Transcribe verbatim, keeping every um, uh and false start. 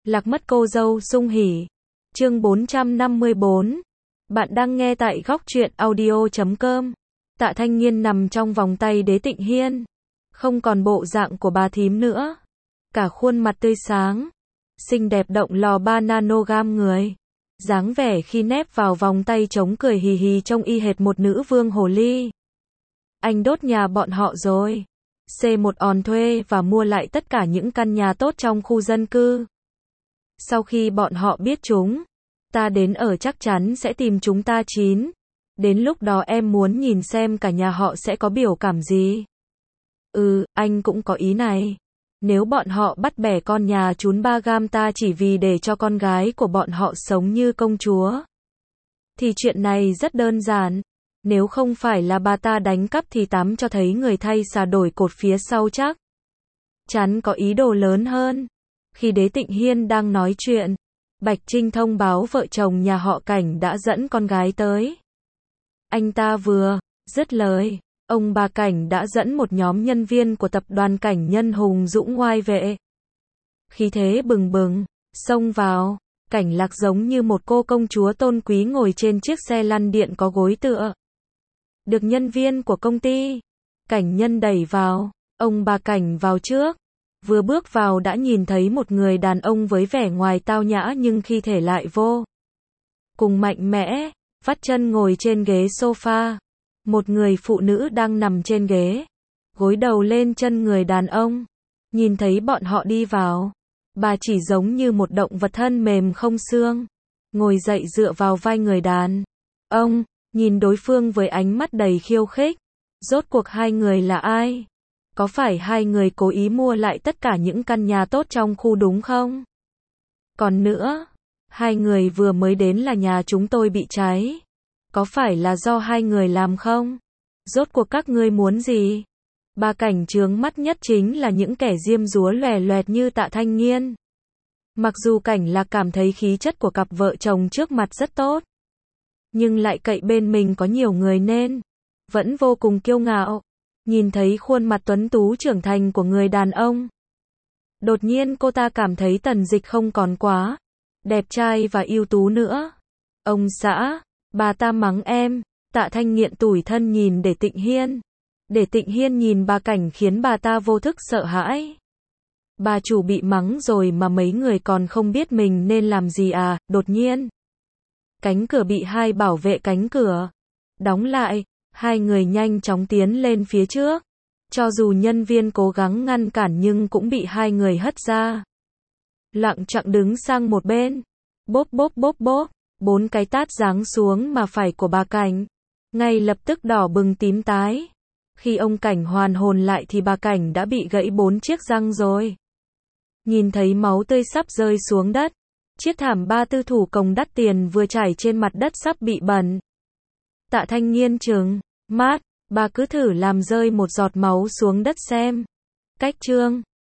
Lạc mất cô dâu sung hỉ. Chương bốn trăm năm mươi bốn. Bạn đang nghe tại góc truyện audio chấm com. Tạ Thanh Nghiên nằm trong vòng tay Đế Tịnh Hiên. Không còn bộ dạng của bà thím nữa. Cả khuôn mặt tươi sáng. Xinh đẹp động lò ba nanogram người. Dáng vẻ khi nép vào vòng tay chống cười hì hì trông y hệt một nữ vương hồ ly. Anh đốt nhà bọn họ rồi. xê một on thuê và mua lại tất cả những căn nhà tốt trong khu dân cư. Sau khi bọn họ biết chúng ta đến ở chắc chắn sẽ tìm chúng ta chín. Đến lúc đó em muốn nhìn xem cả nhà họ sẽ có biểu cảm gì. Ừ, anh cũng có ý này. Nếu bọn họ bắt bẻ con nhà chún ba gam ta chỉ vì để cho con gái của bọn họ sống như công chúa, thì chuyện này rất đơn giản. Nếu không phải là bà ta đánh cắp thì tắm cho thấy người thay xà đổi cột phía sau chắc chắn có ý đồ lớn hơn. Khi Đế Tịnh Hiên đang nói chuyện, Bạch Trinh thông báo vợ chồng nhà họ Cảnh đã dẫn con gái tới. Anh ta vừa dứt lời, ông bà Cảnh đã dẫn một nhóm nhân viên của tập đoàn Cảnh Nhân hùng dũng ngoai vệ. Khí thế bừng bừng, xông vào, Cảnh Lạc giống như một cô công chúa tôn quý ngồi trên chiếc xe lăn điện có gối tựa. Được nhân viên của công ty Cảnh Nhân đẩy vào, ông bà Cảnh vào trước. Vừa bước vào đã nhìn thấy một người đàn ông với vẻ ngoài tao nhã nhưng khi thể lại vô cùng mạnh mẽ, vắt chân ngồi trên ghế sofa. Một người phụ nữ đang nằm trên ghế, gối đầu lên chân người đàn ông. Nhìn thấy bọn họ đi vào, bà chỉ giống như một động vật thân mềm không xương, ngồi dậy dựa vào vai người đàn ông, nhìn đối phương với ánh mắt đầy khiêu khích. Rốt cuộc hai người là ai? Có phải hai người cố ý mua lại tất cả những căn nhà tốt trong khu đúng không? Còn nữa, hai người vừa mới đến là nhà chúng tôi bị cháy. Có phải là do hai người làm không? Rốt cuộc các ngươi muốn gì? Bà Cảnh chướng mắt nhất chính là những kẻ diêm dúa lòe loẹt như Tạ Thanh Nghiên. Mặc dù Cảnh Lạc cảm thấy khí chất của cặp vợ chồng trước mặt rất tốt, nhưng lại cậy bên mình có nhiều người nên vẫn vô cùng kiêu ngạo. Nhìn thấy khuôn mặt tuấn tú trưởng thành của người đàn ông, đột nhiên cô ta cảm thấy Tần Dịch không còn quá đẹp trai và ưu tú nữa. Ông xã, bà ta mắng em. Tạ Thanh Nghiện tủi thân nhìn Để Tịnh Hiên. Để Tịnh Hiên nhìn bà Cảnh khiến bà ta vô thức sợ hãi. Bà chủ bị mắng rồi mà mấy người còn không biết mình nên làm gì à? Đột nhiên, cánh cửa bị hai bảo vệ cánh cửa đóng lại. Hai người nhanh chóng tiến lên phía trước. Cho dù nhân viên cố gắng ngăn cản nhưng cũng bị hai người hất ra. Lặng chặng đứng sang một bên. Bốp bốp bốp bốp. Bốn cái tát giáng xuống mà phải của bà Cảnh ngay lập tức đỏ bừng tím tái. Khi ông Cảnh hoàn hồn lại thì bà Cảnh đã bị gãy bốn chiếc răng rồi. Nhìn thấy máu tươi sắp rơi xuống đất. Chiếc thảm ba tư thủ công đắt tiền vừa trải trên mặt đất sắp bị bẩn. Tạ Thanh Nghiên trừng mắt, bà cứ thử làm rơi một giọt máu xuống đất xem. Cách chương